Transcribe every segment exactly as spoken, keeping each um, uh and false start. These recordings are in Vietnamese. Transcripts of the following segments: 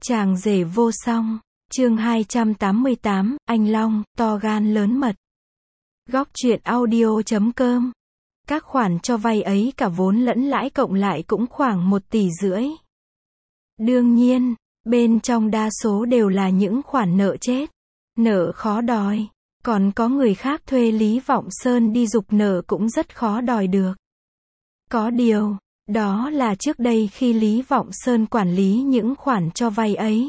Chàng rể vô song, chương hai trăm tám mươi tám, anh Long, to gan lớn mật. Góc truyện audio chấm com. Các khoản cho vay ấy cả vốn lẫn lãi cộng lại cũng khoảng một tỷ rưỡi. Đương nhiên, bên trong đa số đều là những khoản nợ chết, nợ khó đòi. Còn có người khác thuê Lý Vọng Sơn đi giục nợ cũng rất khó đòi được. Có điều, đó là trước đây khi Lý Vọng Sơn quản lý những khoản cho vay ấy.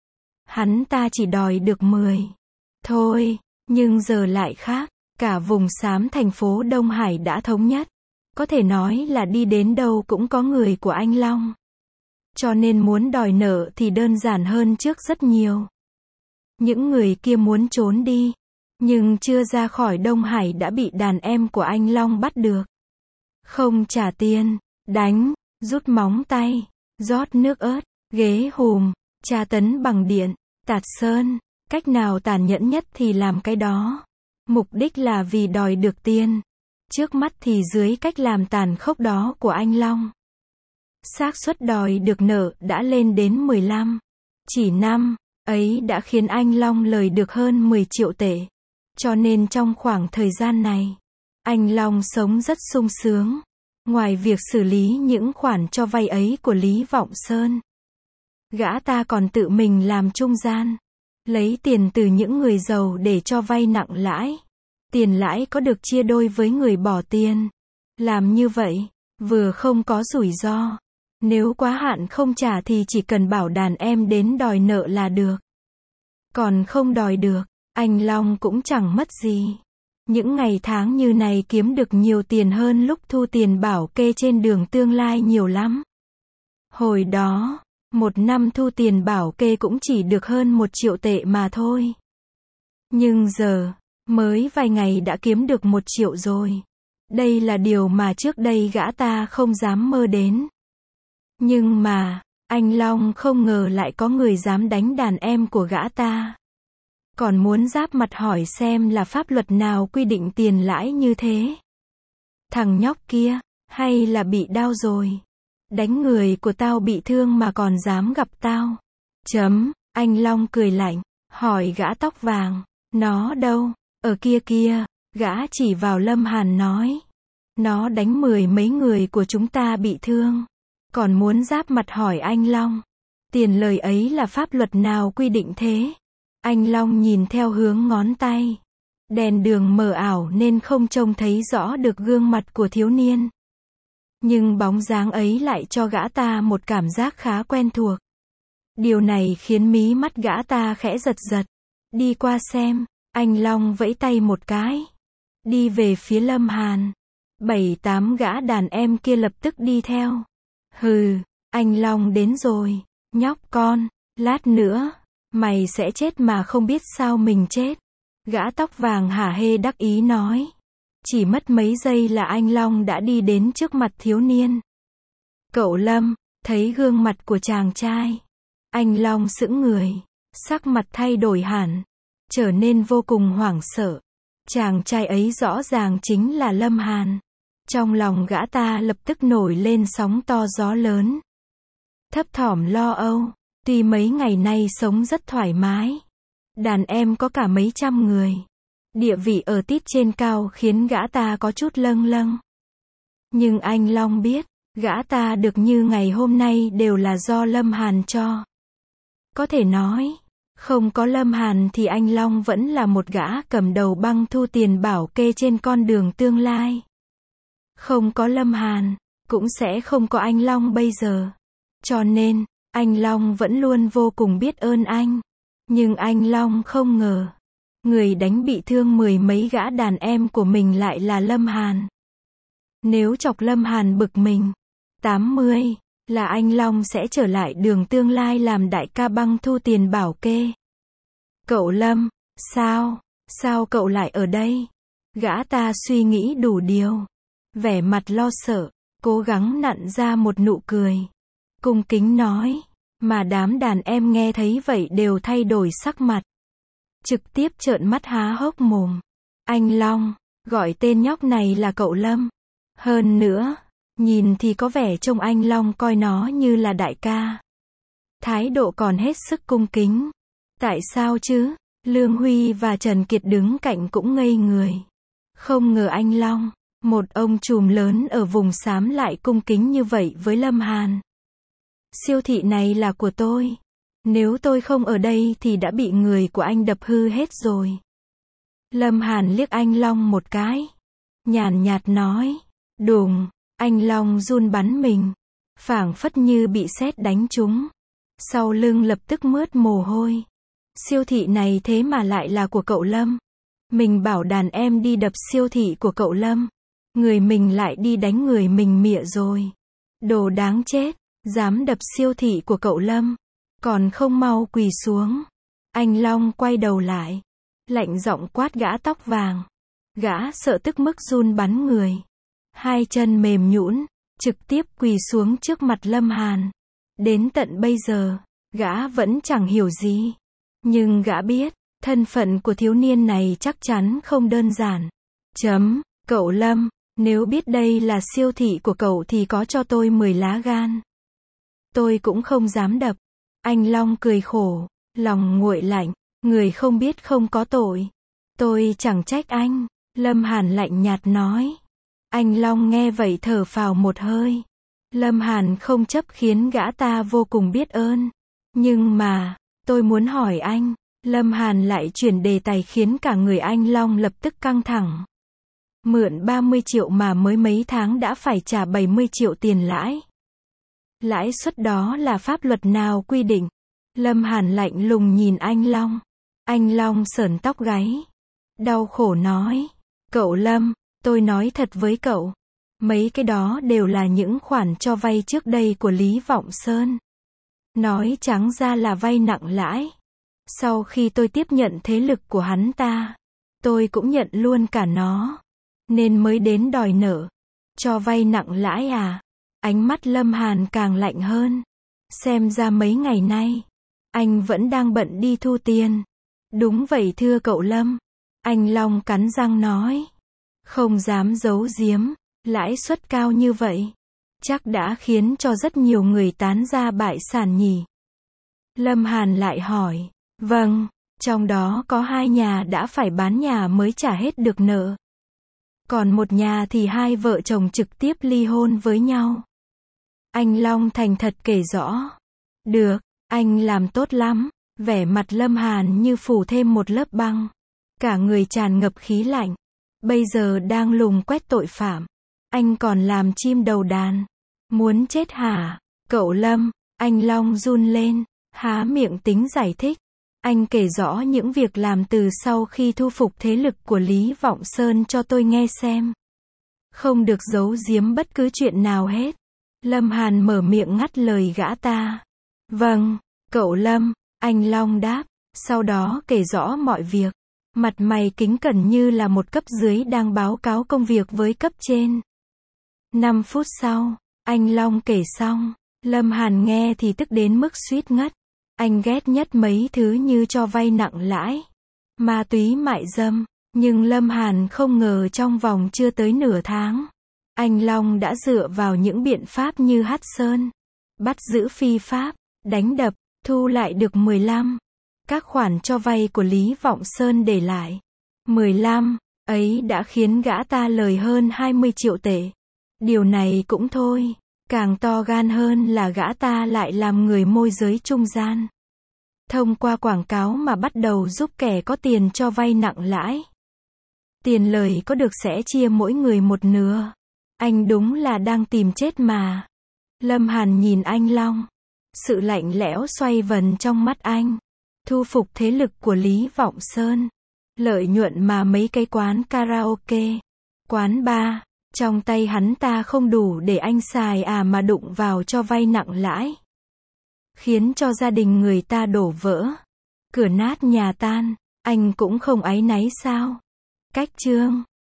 Hắn ta chỉ đòi được mười. Thôi, nhưng giờ lại khác, cả vùng xám thành phố Đông Hải đã thống nhất. Có thể nói là đi đến đâu cũng có người của anh Long. Cho nên muốn đòi nợ thì đơn giản hơn trước rất nhiều. Những người kia muốn trốn đi, nhưng chưa ra khỏi Đông Hải đã bị đàn em của anh Long bắt được. Không trả tiền, đánh, rút móng tay, rót nước ớt, ghế hùm, tra tấn bằng điện, tạt sơn, cách nào tàn nhẫn nhất thì làm cái đó. Mục đích là vì đòi được tiền. Trước mắt thì dưới cách làm tàn khốc đó của anh Long, xác suất đòi được nợ đã lên đến mười lăm. Chỉ năm ấy đã khiến anh Long lời được hơn mười triệu tệ. Cho nên trong khoảng thời gian này, anh Long sống rất sung sướng. Ngoài việc xử lý những khoản cho vay ấy của Lý Vọng Sơn, gã ta còn tự mình làm trung gian, lấy tiền từ những người giàu để cho vay nặng lãi. Tiền lãi có được chia đôi với người bỏ tiền. Làm như vậy, vừa không có rủi ro. Nếu quá hạn không trả thì chỉ cần bảo đàn em đến đòi nợ là được. Còn không đòi được, anh Long cũng chẳng mất gì. Những ngày tháng như này kiếm được nhiều tiền hơn lúc thu tiền bảo kê trên đường Tương Lai nhiều lắm. Hồi đó, một năm thu tiền bảo kê cũng chỉ được hơn một triệu tệ mà thôi. Nhưng giờ, mới vài ngày đã kiếm được một triệu rồi. Đây là điều mà trước đây gã ta không dám mơ đến. Nhưng mà, anh Long không ngờ lại có người dám đánh đàn em của gã ta. Còn muốn giáp mặt hỏi xem là pháp luật nào quy định tiền lãi như thế. Thằng nhóc kia, hay là bị đau rồi. Đánh người của tao bị thương mà còn dám gặp tao. Chấm, anh Long cười lạnh, hỏi gã tóc vàng, nó đâu, ở kia kia, gã chỉ vào Lâm Hàn nói. Nó đánh mười mấy người của chúng ta bị thương. Còn muốn giáp mặt hỏi anh Long, tiền lời ấy là pháp luật nào quy định thế? Anh Long nhìn theo hướng ngón tay. Đèn đường mờ ảo nên không trông thấy rõ được gương mặt của thiếu niên. Nhưng bóng dáng ấy lại cho gã ta một cảm giác khá quen thuộc. Điều này khiến mí mắt gã ta khẽ giật giật. Đi qua xem, anh Long vẫy tay một cái. Đi về phía Lâm Hàn. Bảy tám gã đàn em kia lập tức đi theo. Hừ, anh Long đến rồi, nhóc con, lát nữa, mày sẽ chết mà không biết sao mình chết. Gã tóc vàng hả hê đắc ý nói. Chỉ mất mấy giây là anh Long đã đi đến trước mặt thiếu niên. Cậu Lâm, thấy gương mặt của chàng trai. Anh Long sững người, sắc mặt thay đổi hẳn, trở nên vô cùng hoảng sợ. Chàng trai ấy rõ ràng chính là Lâm Hàn. Trong lòng gã ta lập tức nổi lên sóng to gió lớn. Thấp thỏm lo âu, tuy mấy ngày nay sống rất thoải mái. Đàn em có cả mấy trăm người. Địa vị ở tít trên cao khiến gã ta có chút lâng lâng. Nhưng anh Long biết, gã ta được như ngày hôm nay đều là do Lâm Hàn cho. Có thể nói, không có Lâm Hàn thì anh Long vẫn là một gã cầm đầu băng thu tiền bảo kê trên con đường tương lai. Không có Lâm Hàn, cũng sẽ không có anh Long bây giờ. Cho nên, anh Long vẫn luôn vô cùng biết ơn anh. Nhưng anh Long không ngờ, người đánh bị thương mười mấy gã đàn em của mình lại là Lâm Hàn. Nếu chọc Lâm Hàn bực mình, tám mươi, là anh Long sẽ trở lại đường tương lai làm đại ca băng thu tiền bảo kê. Cậu Lâm, sao, sao cậu lại ở đây? Gã ta suy nghĩ đủ điều. Vẻ mặt lo sợ, cố gắng nặn ra một nụ cười. Cung kính nói, mà đám đàn em nghe thấy vậy đều thay đổi sắc mặt. Trực tiếp trợn mắt há hốc mồm. Anh Long, gọi tên nhóc này là cậu Lâm. Hơn nữa, nhìn thì có vẻ trông anh Long coi nó như là đại ca. thái độ còn hết sức cung kính. Tại sao chứ? Lương Huy và Trần Kiệt đứng cạnh cũng ngây người. Không ngờ anh Long, một ông trùm lớn ở vùng xám lại cung kính như vậy với Lâm Hàn. Siêu thị này là của tôi. Nếu tôi không ở đây thì đã bị người của anh đập hư hết rồi. Lâm Hàn liếc anh Long một cái. Nhàn nhạt nói. Đùng, anh Long run bắn mình. Phảng phất như bị sét đánh trúng. Sau lưng lập tức mướt mồ hôi. Siêu thị này thế mà lại là của cậu Lâm. Mình bảo đàn em đi đập siêu thị của cậu Lâm. Người mình lại đi đánh người mình mịa rồi. Đồ đáng chết, dám đập siêu thị của cậu Lâm. Còn không mau quỳ xuống. Anh Long quay đầu lại. Lạnh giọng quát gã tóc vàng. Gã sợ tức mức run bắn người. Hai chân mềm nhũn, trực tiếp quỳ xuống trước mặt Lâm Hàn. Đến tận bây giờ, gã vẫn chẳng hiểu gì. Nhưng gã biết, thân phận của thiếu niên này chắc chắn không đơn giản. Chấm, cậu Lâm, nếu biết đây là siêu thị của cậu thì có cho tôi mười lá gan. Tôi cũng không dám đập. Anh Long cười khổ, lòng nguội lạnh, người không biết không có tội. Tôi chẳng trách anh, Lâm Hàn lạnh nhạt nói. Anh Long nghe vậy thở phào một hơi. Lâm Hàn không chấp khiến gã ta vô cùng biết ơn. Nhưng mà, tôi muốn hỏi anh. Lâm Hàn lại chuyển đề tài khiến cả người anh Long lập tức căng thẳng. Mượn ba mươi triệu mà mới mấy tháng đã phải trả bảy mươi triệu tiền lãi. Lãi suất đó là pháp luật nào quy định? Lâm Hàn lạnh lùng nhìn anh Long. Anh Long sởn tóc gáy. Đau khổ nói. Cậu Lâm, tôi nói thật với cậu. Mấy cái đó đều là những khoản cho vay trước đây của Lý Vọng Sơn. Nói trắng ra là vay nặng lãi. Sau khi tôi tiếp nhận thế lực của hắn ta, tôi cũng nhận luôn cả nó. Nên mới đến đòi nợ. Cho vay nặng lãi à? Ánh mắt Lâm Hàn càng lạnh hơn. Xem ra mấy ngày nay, anh vẫn đang bận đi thu tiền. Đúng vậy thưa cậu Lâm. Anh Long cắn răng nói. Không dám giấu giếm, lãi suất cao như vậy. Chắc đã khiến cho rất nhiều người tán ra bại sản nhỉ. Lâm Hàn lại hỏi. Vâng, trong đó có hai nhà đã phải bán nhà mới trả hết được nợ. Còn một nhà thì hai vợ chồng trực tiếp ly hôn với nhau. Anh Long thành thật kể rõ. Được, anh làm tốt lắm. Vẻ mặt Lâm Hàn như phủ thêm một lớp băng. Cả người tràn ngập khí lạnh. Bây giờ đang lùng quét tội phạm. Anh còn làm chim đầu đàn. Muốn chết hả? Cậu Lâm, anh Long run lên, há miệng tính giải thích. Anh kể rõ những việc làm từ sau khi thu phục thế lực của Lý Vọng Sơn cho tôi nghe xem. Không được giấu giếm bất cứ chuyện nào hết. Lâm Hàn mở miệng ngắt lời gã ta. Vâng, cậu Lâm, anh Long đáp, sau đó kể rõ mọi việc. Mặt mày kính cẩn như là một cấp dưới đang báo cáo công việc với cấp trên. Năm phút sau, anh Long kể xong, Lâm Hàn nghe thì tức đến mức suýt ngất. Anh ghét nhất mấy thứ như cho vay nặng lãi, ma túy mại dâm, nhưng Lâm Hàn không ngờ trong vòng chưa tới nửa tháng, anh Long đã dựa vào những biện pháp như hắt sơn, bắt giữ phi pháp, đánh đập, thu lại được mười lăm. Các khoản cho vay của Lý Vọng Sơn để lại. mười lăm, ấy đã khiến gã ta lời hơn hai mươi triệu tệ. Điều này cũng thôi. Càng to gan hơn là gã ta lại làm người môi giới trung gian. Thông qua quảng cáo mà bắt đầu giúp kẻ có tiền cho vay nặng lãi. Tiền lời có được sẽ chia mỗi người một nửa. Anh đúng là đang tìm chết mà. Lâm Hàn nhìn anh Long. Sự lạnh lẽo xoay vần trong mắt anh. Thu phục thế lực của Lý Vọng Sơn. Lợi nhuận mà mấy cái quán karaoke, quán bar, trong tay hắn ta không đủ để anh xài à mà đụng vào cho vay nặng lãi. Khiến cho gia đình người ta đổ vỡ. Cửa nát nhà tan, anh cũng không áy náy sao? Cách chương